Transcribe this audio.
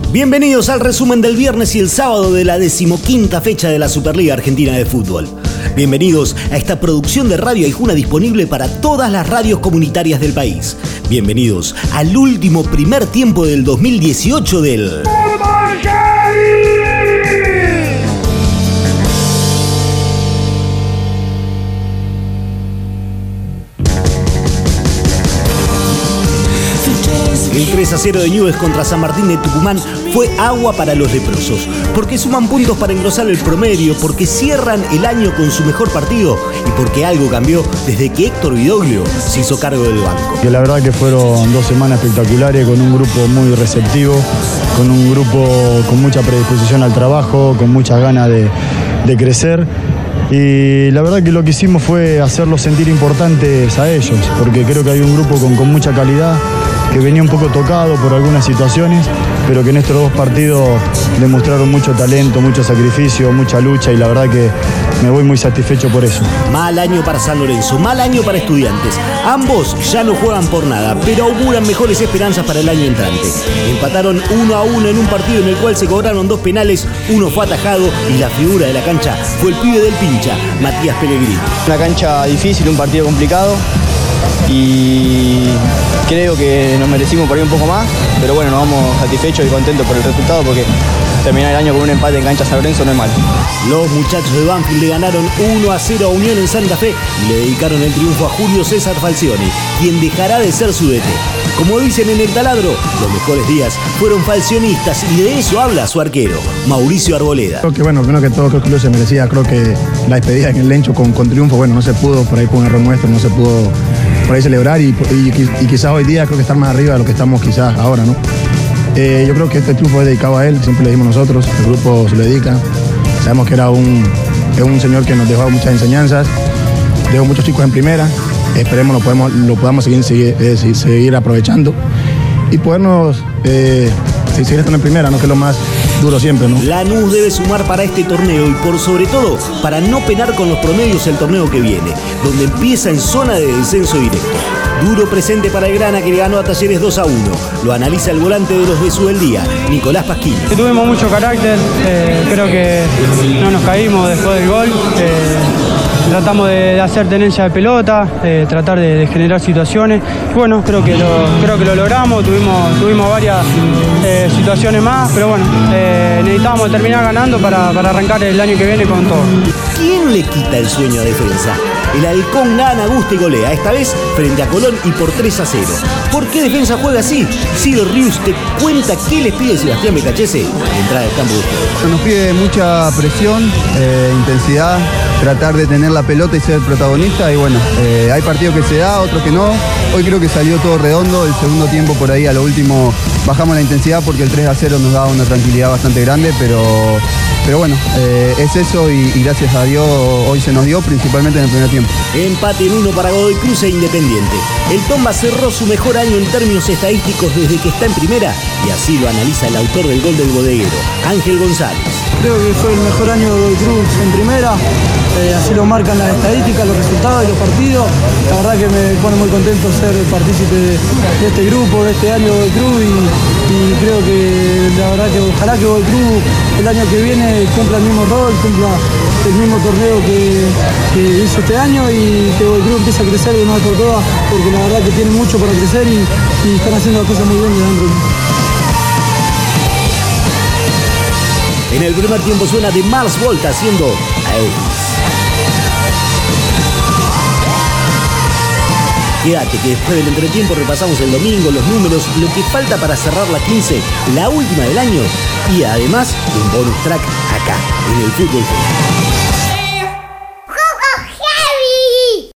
Bienvenidos al resumen del viernes y el sábado de la 15ª fecha de la Superliga Argentina de Fútbol. Bienvenidos a esta producción de Radio Aijuna disponible para todas las radios comunitarias del país. Bienvenidos al último primer tiempo del 2018 del... El 3-0 de Newell's contra San Martín de Tucumán fue agua para los leprosos, porque suman puntos para engrosar el promedio, porque cierran el año con su mejor partido y porque algo cambió desde que Héctor Vidoglio se hizo cargo del banco. Que la verdad que fueron 2 semanas espectaculares, con un grupo muy receptivo, con un grupo con mucha predisposición al trabajo, con muchas ganas de crecer. Y la verdad que lo que hicimos fue hacerlos sentir importantes a ellos, porque creo que hay un grupo con mucha calidad, que venía un poco tocado por algunas situaciones, pero que en estos 2 partidos demostraron mucho talento, mucho sacrificio, mucha lucha, y la verdad que me voy muy satisfecho por eso. Mal año para San Lorenzo, mal año para Estudiantes. Ambos ya no juegan por nada, pero auguran mejores esperanzas para el año entrante. Empataron 1-1 en un partido en el cual se cobraron 2 penales, uno fue atajado y la figura de la cancha fue el pibe del pincha, Matías Pellegrini. Una cancha difícil, un partido complicado, y creo que nos merecimos por ahí un poco más, pero bueno, nos vamos satisfechos y contentos por el resultado, porque terminar el año con un empate en cancha San Lorenzo no es mal. Los muchachos de Banfield le ganaron 1-0 a Unión en Santa Fe y le dedicaron el triunfo a Julio César Falcioni, quien dejará de ser su DT. Como dicen en el taladro, los mejores días fueron falcionistas, y de eso habla su arquero, Mauricio Arboleda. Creo que primero que todo, creo que lo se merecía. Creo que la despedida en el Lencho con triunfo, no se pudo, por ahí con un error nuestro, no se pudo por ahí celebrar, y quizás hoy día creo que estar más arriba de lo que estamos quizás ahora, ¿no? Yo creo que este triunfo es dedicado a él, siempre le dimos nosotros, el grupo se lo dedica. Sabemos que era un señor que nos dejó muchas enseñanzas, dejó muchos chicos en primera, esperemos lo podamos seguir aprovechando y podernos seguir estando en primera, ¿no? Que es lo más duro siempre, ¿no? Lanús debe sumar para este torneo y por sobre todo para no penar con los promedios el torneo que viene, donde empieza en zona de descenso directo. Duro presente para el Grana, que le ganó a Talleres 2-1. Lo analiza el volante de los Besos del día, Nicolás Pasquini. Tuvimos mucho carácter, creo que no nos caímos después del gol. Tratamos de hacer tenencia de pelota, tratar de generar situaciones. Y bueno, creo que lo logramos, tuvimos varias situaciones más, pero bueno, necesitábamos terminar ganando para arrancar el año que viene con todo. ¿Quién le quita el sueño a defensa? El Halcón gana, gusta y golea, esta vez frente a Colón y por 3-0. ¿Por qué defensa juega así? Ciro Rius te cuenta qué les pide Sebastián Becachese a la entrada del campo de juego. Nos pide mucha presión, intensidad, tratar de tener la pelota y ser protagonista, y bueno, hay partidos que se da, otros que no. Hoy creo que salió todo redondo, el segundo tiempo por ahí a lo último bajamos la intensidad porque el 3-0 nos daba una tranquilidad bastante grande, pero bueno, es eso, y gracias a Dios hoy se nos dio, principalmente en el primer tiempo. Empate en 1 para Godoy Cruz e Independiente. El Tomba cerró su mejor año en términos estadísticos desde que está en primera, y así lo analiza el autor del gol del bodeguero, Ángel González. Creo que fue el mejor año de Godoy Cruz en primera, así lo marcan las estadísticas, los resultados y los partidos. La verdad que me pone muy contento ser partícipe de este grupo, de este año de Godoy Cruz, y creo que la verdad que ojalá que Godoy Cruz el año que viene cumpla el mismo rol, cumpla el mismo torneo que hizo este año, y que Godoy Cruz empiece a crecer de una vez por todas, porque la verdad que tiene mucho para crecer y están haciendo las cosas muy bien dentro. En el primer tiempo suena de Mars Volta haciendo a Elvis. Quédate que después del entretiempo repasamos el domingo, los números, lo que falta para cerrar la 15, la última del año, y además un bonus track acá, en el Fútbol.